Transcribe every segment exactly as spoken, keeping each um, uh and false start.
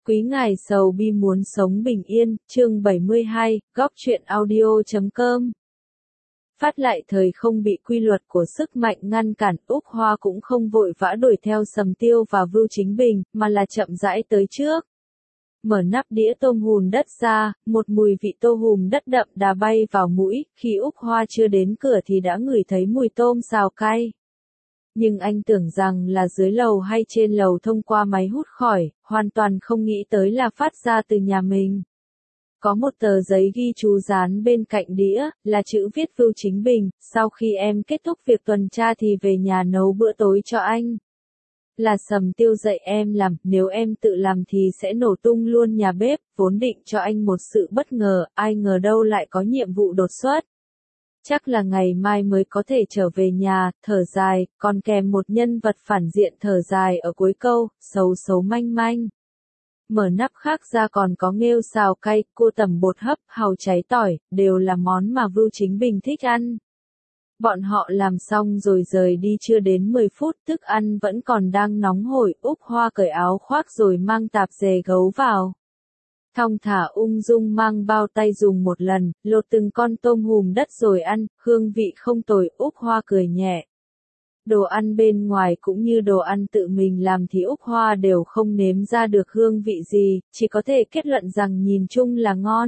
Quý ngài sầu bi muốn sống bình yên, chương bảy mươi hai, góc truyện audio chấm com. Phát lại thời không bị quy luật của sức mạnh ngăn cản, Úc Hoa cũng không vội vã đuổi theo Sầm Tiêu và Vưu Chính Bình, mà là chậm rãi tới trước. Mở nắp đĩa tôm hùm đất ra, một mùi vị tô hùm đất đậm đà bay vào mũi, khi Úc Hoa chưa đến cửa thì đã ngửi thấy mùi tôm xào cay. Nhưng anh tưởng rằng là dưới lầu hay trên lầu thông qua máy hút khỏi, hoàn toàn không nghĩ tới là phát ra từ nhà mình. Có một tờ giấy ghi chú dán bên cạnh đĩa, là chữ viết Vưu Chính Bình, sau khi em kết thúc việc tuần tra thì về nhà nấu bữa tối cho anh. Là Sầm Tiêu dạy em làm, nếu em tự làm thì sẽ nổ tung luôn nhà bếp, vốn định cho anh một sự bất ngờ, ai ngờ đâu lại có nhiệm vụ đột xuất. Chắc là ngày mai mới có thể trở về nhà, thở dài, còn kèm một nhân vật phản diện thở dài ở cuối câu, xấu xấu manh manh. Mở nắp khác ra còn có nghêu xào cay, cua tẩm bột hấp, hàu cháy tỏi, đều là món mà Vưu Chính Bình thích ăn. Bọn họ làm xong rồi rời đi chưa đến mười phút, thức ăn vẫn còn đang nóng hổi, Úc Hoa cởi áo khoác rồi mang tạp dề gấu vào. Thong thả ung dung mang bao tay dùng một lần, lột từng con tôm hùm đất rồi ăn, hương vị không tồi, Úc Hoa cười nhẹ. Đồ ăn bên ngoài cũng như đồ ăn tự mình làm thì Úc Hoa đều không nếm ra được hương vị gì, chỉ có thể kết luận rằng nhìn chung là ngon.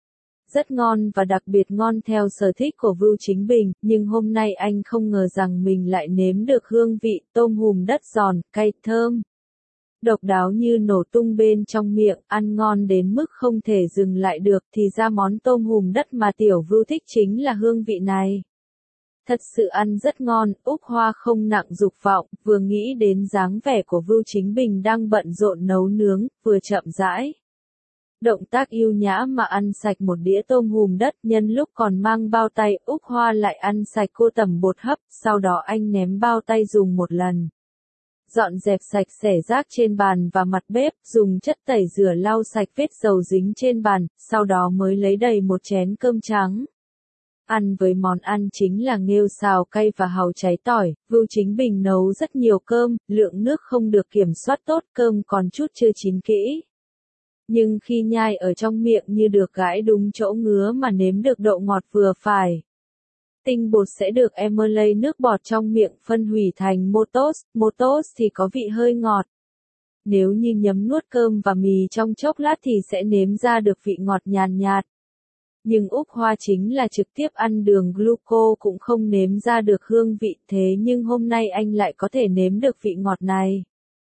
Rất ngon và đặc biệt ngon theo sở thích của Vưu Chính Bình, nhưng hôm nay anh không ngờ rằng mình lại nếm được hương vị tôm hùm đất giòn, cay, thơm. Độc đáo như nổ tung bên trong miệng, ăn ngon đến mức không thể dừng lại được, thì ra món tôm hùm đất mà Tiểu Vưu thích chính là hương vị này. Thật sự ăn rất ngon, Úc Hoa không nặng dục vọng, vừa nghĩ đến dáng vẻ của Vưu Chính Bình đang bận rộn nấu nướng, vừa chậm rãi. Động tác yêu nhã mà ăn sạch một đĩa tôm hùm đất, nhân lúc còn mang bao tay, Úc Hoa lại ăn sạch cua tẩm bột hấp, sau đó anh ném bao tay dùng một lần. Dọn dẹp sạch sẽ rác trên bàn và mặt bếp, dùng chất tẩy rửa lau sạch vết dầu dính trên bàn, sau đó mới lấy đầy một chén cơm trắng. Ăn với món ăn chính là nghêu xào cay và hàu cháy tỏi, Vưu Chính Bình nấu rất nhiều cơm, lượng nước không được kiểm soát tốt, cơm còn chút chưa chín kỹ. Nhưng khi nhai ở trong miệng như được gãi đúng chỗ ngứa mà nếm được độ ngọt vừa phải. Tinh bột sẽ được emulate nước bọt trong miệng phân hủy thành maltose, maltose thì có vị hơi ngọt. Nếu như nhấm nuốt cơm và mì trong chốc lát thì sẽ nếm ra được vị ngọt nhàn nhạt. Nhưng Úc Hoa chính là trực tiếp ăn đường gluco cũng không nếm ra được hương vị, thế nhưng hôm nay anh lại có thể nếm được vị ngọt này.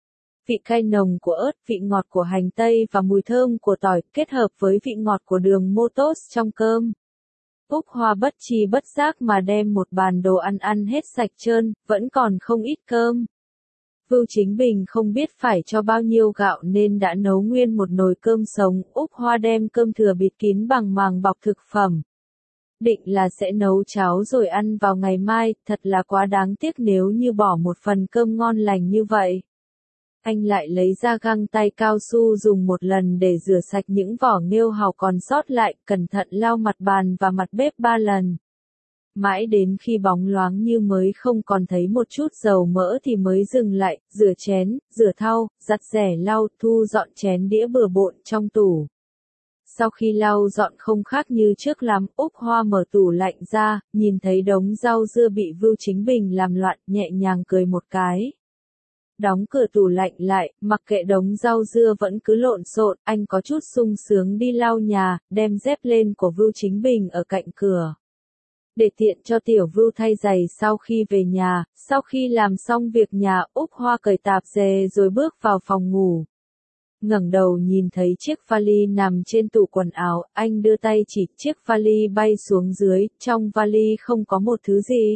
Vị cay nồng của ớt, vị ngọt của hành tây và mùi thơm của tỏi kết hợp với vị ngọt của đường maltose trong cơm. Úc Hoa bất tri bất giác mà đem một bàn đồ ăn ăn hết sạch trơn, vẫn còn không ít cơm. Vưu Chính Bình không biết phải cho bao nhiêu gạo nên đã nấu nguyên một nồi cơm sống, Úc Hoa đem cơm thừa bịt kín bằng màng bọc thực phẩm. Định là sẽ nấu cháo rồi ăn vào ngày mai, thật là quá đáng tiếc nếu như bỏ một phần cơm ngon lành như vậy. Anh lại lấy ra găng tay cao su dùng một lần để rửa sạch những vỏ nghêu hàu còn sót lại, cẩn thận lau mặt bàn và mặt bếp ba lần. Mãi đến khi bóng loáng như mới không còn thấy một chút dầu mỡ thì mới dừng lại, rửa chén, rửa thau, giặt rẻ lau, thu dọn chén đĩa bừa bộn trong tủ. Sau khi lau dọn không khác như trước lắm, Úc Hoa mở tủ lạnh ra, nhìn thấy đống rau dưa bị Vưu Chính Bình làm loạn, nhẹ nhàng cười một cái. Đóng cửa tủ lạnh lại, mặc kệ đống rau dưa vẫn cứ lộn xộn, anh có chút sung sướng đi lau nhà, đem dép lên của Vưu Chính Bình ở cạnh cửa. Để tiện cho Tiểu Vưu thay giày sau khi về nhà, sau khi làm xong việc nhà, Úc Hoa cởi tạp dề rồi bước vào phòng ngủ. Ngẩng đầu nhìn thấy chiếc vali nằm trên tủ quần áo, anh đưa tay chỉ chiếc vali bay xuống dưới, trong vali không có một thứ gì.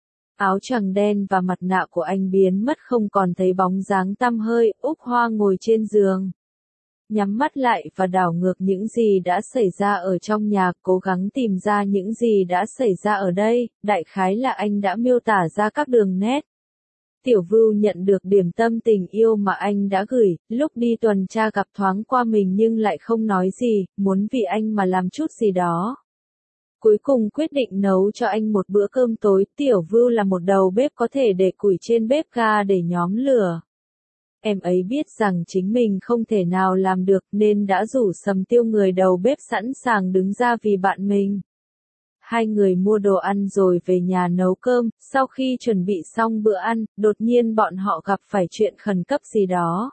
Áo choàng đen và mặt nạ của anh biến mất không còn thấy bóng dáng tăm hơi, Úc Hoa ngồi trên giường. Nhắm mắt lại và đảo ngược những gì đã xảy ra ở trong nhà, cố gắng tìm ra những gì đã xảy ra ở đây, đại khái là anh đã miêu tả ra các đường nét. Tiểu Vưu nhận được điểm tâm tình yêu mà anh đã gửi, lúc đi tuần tra gặp thoáng qua mình nhưng lại không nói gì, muốn vì anh mà làm chút gì đó. Cuối cùng quyết định nấu cho anh một bữa cơm tối, Tiểu Vưu là một đầu bếp có thể để củi trên bếp ga để nhóm lửa. Em ấy biết rằng chính mình không thể nào làm được nên đã rủ Sầm Tiêu người đầu bếp sẵn sàng đứng ra vì bạn mình. Hai người mua đồ ăn rồi về nhà nấu cơm, sau khi chuẩn bị xong bữa ăn, đột nhiên bọn họ gặp phải chuyện khẩn cấp gì đó.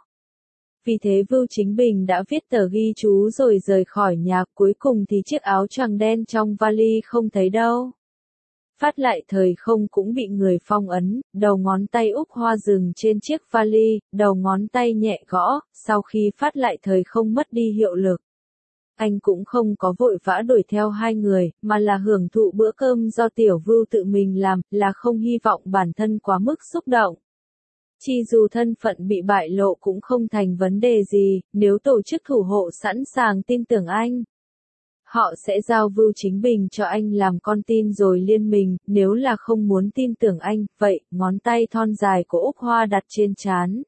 Vì thế Vưu Chính Bình đã viết tờ ghi chú rồi rời khỏi nhà, cuối cùng thì chiếc áo choàng đen trong vali không thấy đâu. Phát lại thời không cũng bị người phong ấn, đầu ngón tay Úc Hoa dừng trên chiếc vali, đầu ngón tay nhẹ gõ, sau khi phát lại thời không mất đi hiệu lực. Anh cũng không có vội vã đuổi theo hai người, mà là hưởng thụ bữa cơm do Tiểu Vưu tự mình làm, là không hy vọng bản thân quá mức xúc động. Chi dù thân phận bị bại lộ cũng không thành vấn đề gì, nếu tổ chức thủ hộ sẵn sàng tin tưởng anh. Họ sẽ giao Vưu Chính Bình cho anh làm con tin rồi liên mình, nếu là không muốn tin tưởng anh, vậy, ngón tay thon dài của Úc Hoa đặt trên trán.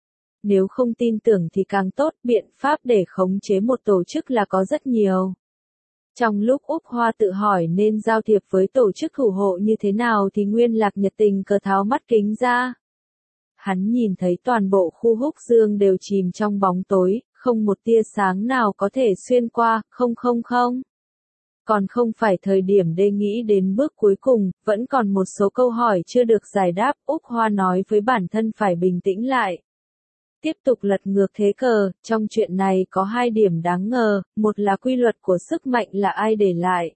Nếu không tin tưởng thì càng tốt, biện pháp để khống chế một tổ chức là có rất nhiều. Trong lúc Úc Hoa tự hỏi nên giao thiệp với tổ chức thủ hộ như thế nào thì Nguyên Lạc nhiệt tình cờ tháo mắt kính ra. Hắn nhìn thấy toàn bộ khu Húc Dương đều chìm trong bóng tối, không một tia sáng nào có thể xuyên qua, không không không. Còn không phải thời điểm để nghĩ đến bước cuối cùng, vẫn còn một số câu hỏi chưa được giải đáp, Úc Hoa nói với bản thân phải bình tĩnh lại. Tiếp tục lật ngược thế cờ, trong chuyện này có hai điểm đáng ngờ, một là quy luật của sức mạnh là ai để lại.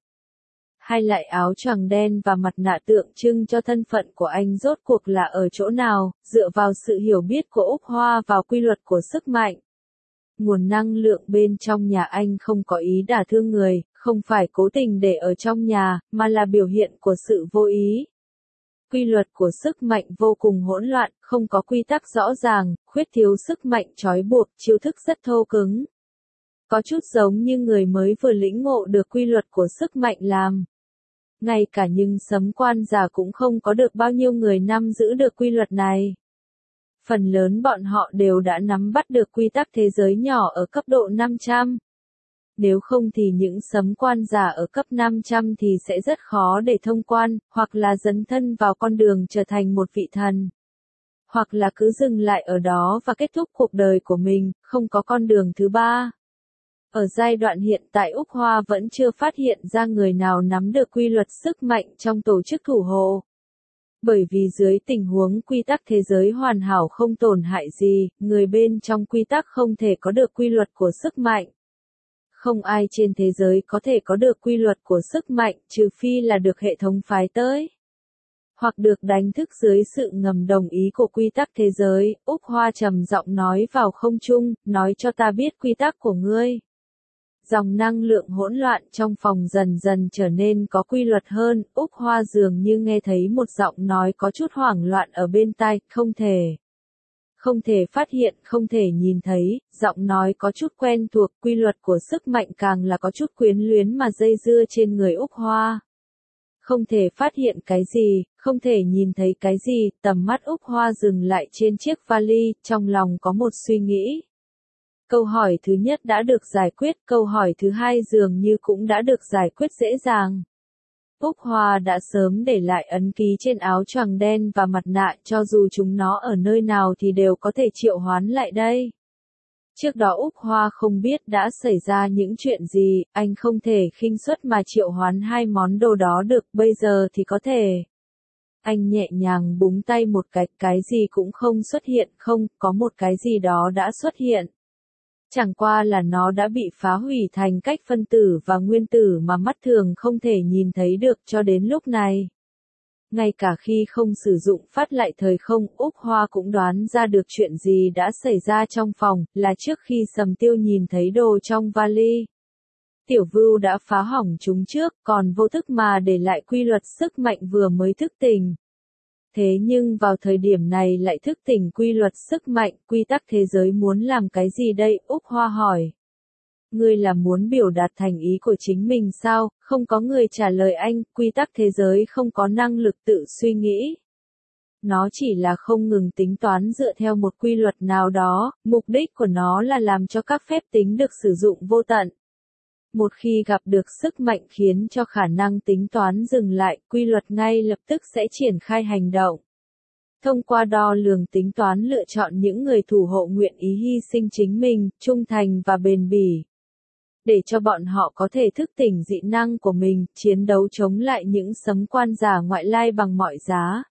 Hai lại áo choàng đen và mặt nạ tượng trưng cho thân phận của anh rốt cuộc là ở chỗ nào, dựa vào sự hiểu biết của Úc Hoa vào quy luật của sức mạnh. Nguồn năng lượng bên trong nhà anh không có ý đả thương người, không phải cố tình để ở trong nhà, mà là biểu hiện của sự vô ý. Quy luật của sức mạnh vô cùng hỗn loạn, không có quy tắc rõ ràng, khuyết thiếu sức mạnh trói buộc, chiêu thức rất thô cứng. Có chút giống như người mới vừa lĩnh ngộ được quy luật của sức mạnh làm. Ngay cả những sấm quan giả cũng không có được bao nhiêu người nắm giữ được quy luật này. Phần lớn bọn họ đều đã nắm bắt được quy tắc thế giới nhỏ ở cấp độ năm trăm. Nếu không thì những sấm quan giả ở cấp năm trăm thì sẽ rất khó để thông quan, hoặc là dấn thân vào con đường trở thành một vị thần. Hoặc là cứ dừng lại ở đó và kết thúc cuộc đời của mình, không có con đường thứ ba. Ở giai đoạn hiện tại Úc Hoa vẫn chưa phát hiện ra người nào nắm được quy luật sức mạnh trong tổ chức thủ hộ. Bởi vì dưới tình huống quy tắc thế giới hoàn hảo không tổn hại gì, người bên trong quy tắc không thể có được quy luật của sức mạnh. Không ai trên thế giới có thể có được quy luật của sức mạnh, trừ phi là được hệ thống phái tới. Hoặc được đánh thức dưới sự ngầm đồng ý của quy tắc thế giới, Úc Hoa trầm giọng nói vào không trung, nói cho ta biết quy tắc của ngươi. Dòng năng lượng hỗn loạn trong phòng dần dần trở nên có quy luật hơn, Úc Hoa dường như nghe thấy một giọng nói có chút hoảng loạn ở bên tai, không thể. Không thể phát hiện, không thể nhìn thấy, giọng nói có chút quen thuộc, quy luật của sức mạnh càng là có chút quyến luyến mà dây dưa trên người Úc Hoa. Không thể phát hiện cái gì, không thể nhìn thấy cái gì, tầm mắt Úc Hoa dừng lại trên chiếc vali, trong lòng có một suy nghĩ. Câu hỏi thứ nhất đã được giải quyết, câu hỏi thứ hai dường như cũng đã được giải quyết dễ dàng. Úc Hoa đã sớm để lại ấn ký trên áo choàng đen và mặt nạ, cho dù chúng nó ở nơi nào thì đều có thể triệu hoán lại đây. Trước đó Úc Hoa không biết đã xảy ra những chuyện gì, anh không thể khinh suất mà triệu hoán hai món đồ đó được, bây giờ thì có thể. Anh nhẹ nhàng búng tay một cái, cái gì cũng không xuất hiện, không, có một cái gì đó đã xuất hiện. Chẳng qua là nó đã bị phá hủy thành cách phân tử và nguyên tử mà mắt thường không thể nhìn thấy được cho đến lúc này. Ngay cả khi không sử dụng phát lại thời không, Úc Hoa cũng đoán ra được chuyện gì đã xảy ra trong phòng, là trước khi Sầm Tiêu nhìn thấy đồ trong vali. Tiểu Vưu đã phá hỏng chúng trước, còn vô thức mà để lại quy luật sức mạnh vừa mới thức tỉnh. Thế nhưng vào thời điểm này lại thức tỉnh quy luật sức mạnh, quy tắc thế giới muốn làm cái gì đây? Úc Hoa hỏi. Ngươi là muốn biểu đạt thành ý của chính mình sao? Không có người trả lời anh, quy tắc thế giới không có năng lực tự suy nghĩ. Nó chỉ là không ngừng tính toán dựa theo một quy luật nào đó, mục đích của nó là làm cho các phép tính được sử dụng vô tận. Một khi gặp được sức mạnh khiến cho khả năng tính toán dừng lại, quy luật ngay lập tức sẽ triển khai hành động. thông qua đo lường tính toán lựa chọn những người thủ hộ nguyện ý hy sinh chính mình, trung thành và bền bỉ. Để cho bọn họ có thể thức tỉnh dị năng của mình, chiến đấu chống lại những sấm quan giả ngoại lai bằng mọi giá.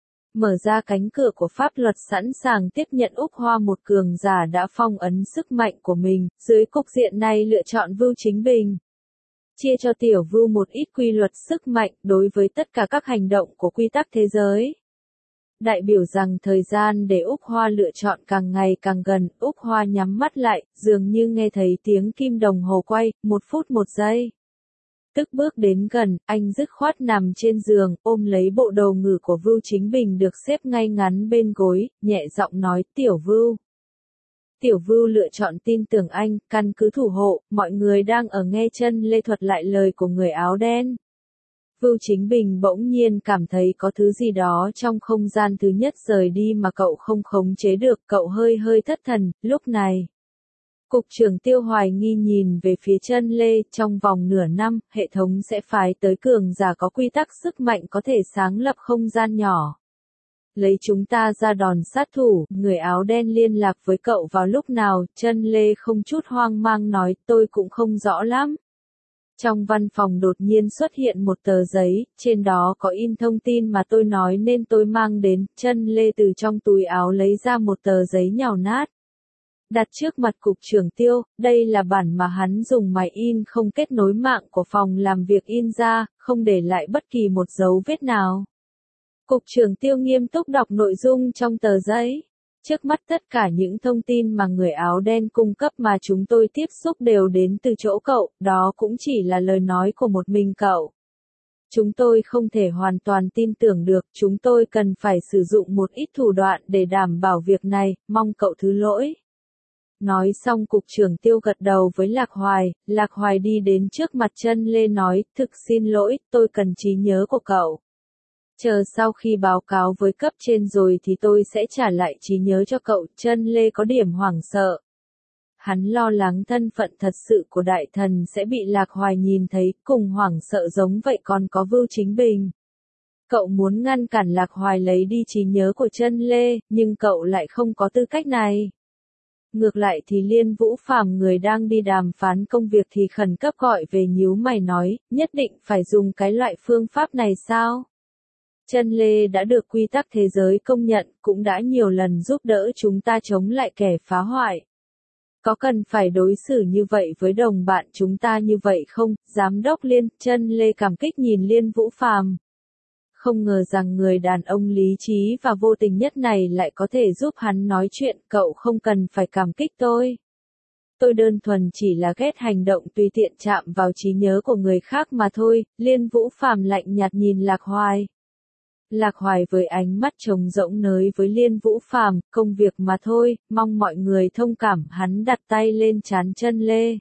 Mở ra cánh cửa của pháp luật sẵn sàng tiếp nhận Úc Hoa, một cường giả đã phong ấn sức mạnh của mình, dưới cục diện này lựa chọn Vưu Chính Bình. Chia cho Tiểu Vưu một ít quy luật sức mạnh đối với tất cả các hành động của quy tắc thế giới. Đại biểu rằng thời gian để Úc Hoa lựa chọn càng ngày càng gần, Úc Hoa nhắm mắt lại, dường như nghe thấy tiếng kim đồng hồ quay, một phút một giây. Tức bước đến gần, anh dứt khoát nằm trên giường, ôm lấy bộ đồ ngủ của Vưu Chính Bình được xếp ngay ngắn bên gối, nhẹ giọng nói, Tiểu Vưu. Tiểu Vưu lựa chọn tin tưởng anh, căn cứ thủ hộ, mọi người đang ở nghe chân lê thuật lại lời của người áo đen. Vưu Chính Bình bỗng nhiên cảm thấy có thứ gì đó trong không gian thứ nhất rời đi mà cậu không khống chế được, cậu hơi hơi thất thần, lúc này. Cục trưởng Tiêu hoài nghi nhìn về phía chân lê, trong vòng nửa năm, hệ thống sẽ phái tới cường giả có quy tắc sức mạnh có thể sáng lập không gian nhỏ. Lấy chúng ta ra đòn sát thủ, người áo đen liên lạc với cậu vào lúc nào, chân lê không chút hoang mang nói, tôi cũng không rõ lắm. Trong văn phòng đột nhiên xuất hiện một tờ giấy, trên đó có in thông tin mà tôi nói nên tôi mang đến, chân lê từ trong túi áo lấy ra một tờ giấy nhào nát. Đặt trước mặt cục trưởng Tiêu, đây là bản mà hắn dùng máy in không kết nối mạng của phòng làm việc in ra, không để lại bất kỳ một dấu vết nào. Cục trưởng Tiêu nghiêm túc đọc nội dung trong tờ giấy. Trước mắt tất cả những thông tin mà người áo đen cung cấp mà chúng tôi tiếp xúc đều đến từ chỗ cậu, đó cũng chỉ là lời nói của một mình cậu. Chúng tôi không thể hoàn toàn tin tưởng được, chúng tôi cần phải sử dụng một ít thủ đoạn để đảm bảo việc này, mong cậu thứ lỗi. Nói xong cục trưởng Tiêu gật đầu với Lạc Hoài, Lạc Hoài đi đến trước mặt chân lê nói, thực xin lỗi, tôi cần trí nhớ của cậu. Chờ sau khi báo cáo với cấp trên rồi thì tôi sẽ trả lại trí nhớ cho cậu, chân lê có điểm hoảng sợ. Hắn lo lắng thân phận thật sự của đại thần sẽ bị Lạc Hoài nhìn thấy, cùng hoảng sợ giống vậy còn có Vưu Chính Bình. Cậu muốn ngăn cản Lạc Hoài lấy đi trí nhớ của chân lê, nhưng cậu lại không có tư cách này. Ngược lại thì Liên Vũ Phàm người đang đi đàm phán công việc thì khẩn cấp gọi về nhíu mày nói, nhất định phải dùng cái loại phương pháp này sao? Chân lê đã được quy tắc thế giới công nhận, cũng đã nhiều lần giúp đỡ chúng ta chống lại kẻ phá hoại. Có cần phải đối xử như vậy với đồng bạn chúng ta như vậy không? Giám đốc Liên, chân lê cảm kích nhìn Liên Vũ Phàm. Không ngờ rằng người đàn ông lý trí và vô tình nhất này lại có thể giúp hắn nói chuyện, cậu không cần phải cảm kích tôi. Tôi đơn thuần chỉ là ghét hành động tùy tiện chạm vào trí nhớ của người khác mà thôi, Liên Vũ Phàm lạnh nhạt nhìn Lạc Hoài. Lạc Hoài với ánh mắt trống rỗng nới với Liên Vũ Phàm, công việc mà thôi, mong mọi người thông cảm, hắn đặt tay lên trán chân lê.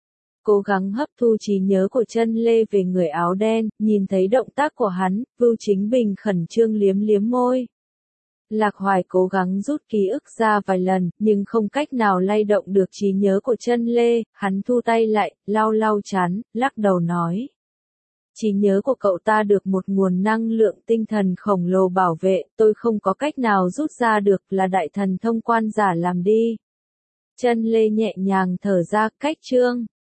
Cố gắng hấp thu trí nhớ của chân lê về người áo đen, nhìn thấy động tác của hắn, Vưu Chính Bình khẩn trương liếm liếm môi. Lạc Hoài cố gắng rút ký ức ra vài lần, nhưng không cách nào lay động được trí nhớ của chân lê, hắn thu tay lại, lau lau trán, lắc đầu nói. Trí nhớ của cậu ta được một nguồn năng lượng tinh thần khổng lồ bảo vệ, tôi không có cách nào rút ra được, là đại thần thông quan giả làm đi. Chân lê nhẹ nhàng thở ra, cách chương.